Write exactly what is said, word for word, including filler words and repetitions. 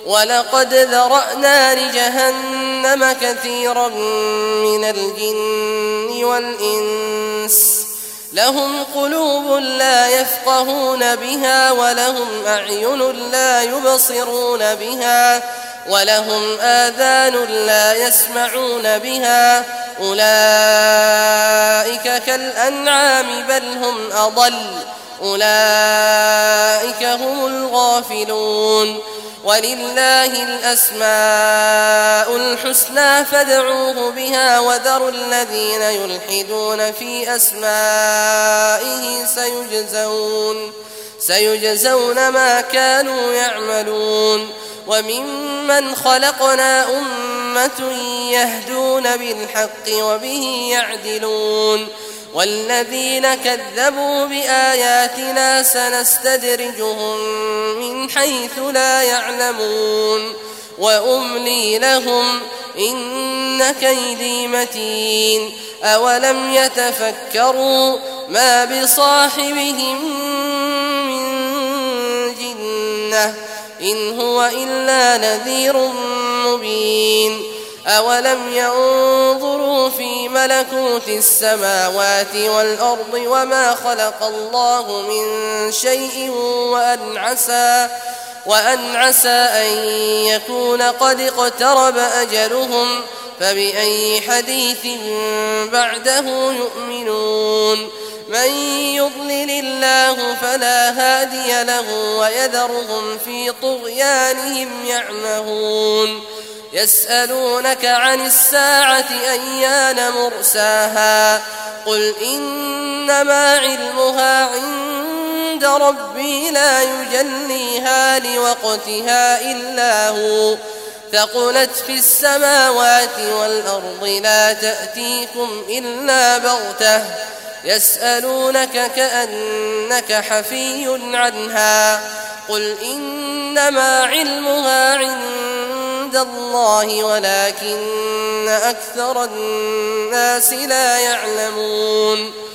ولقد ذرأنا لجهنم كثيرا من الجن والإنس لهم قلوب لا يفقهون بها ولهم أعين لا يبصرون بها ولهم آذان لا يسمعون بها أولئك كالأنعام بل هم أضل أولئك هم الغافلون ولله الأسماء الحسنى فادعوه بها وذروا الذين يلحدون في أسمائه سيجزون, سيجزون ما كانوا يعملون وممن خلقنا أمة يهدون بالحق وبه يعدلون والذين كذبوا بآياتنا سنستدرجهم من حيث لا يعلمون وأملي لهم إن كيدي متين أولم يتفكروا ما بصاحبهم من جنة إن هو إلا نذير مبين أولم ينظروا في ملكوت السماوات والأرض وما خلق الله من شيء وأن عسى, وأن عسى أن يكون قد اقترب أجلهم فبأي حديث بعده يؤمنون من يضلل الله فلا هادي له ويذرهم في طغيانهم يعمهون يسألونك عن الساعة أيان مرساها قل إنما علمها عند ربي لا يجليها لوقتها إلا هو ثقلت في السماوات والأرض لا تأتيكم إلا بغتة يسألونك كأنك حفي عنها قل إنما علمها عند الله ولكن أكثر الناس لا يعلمون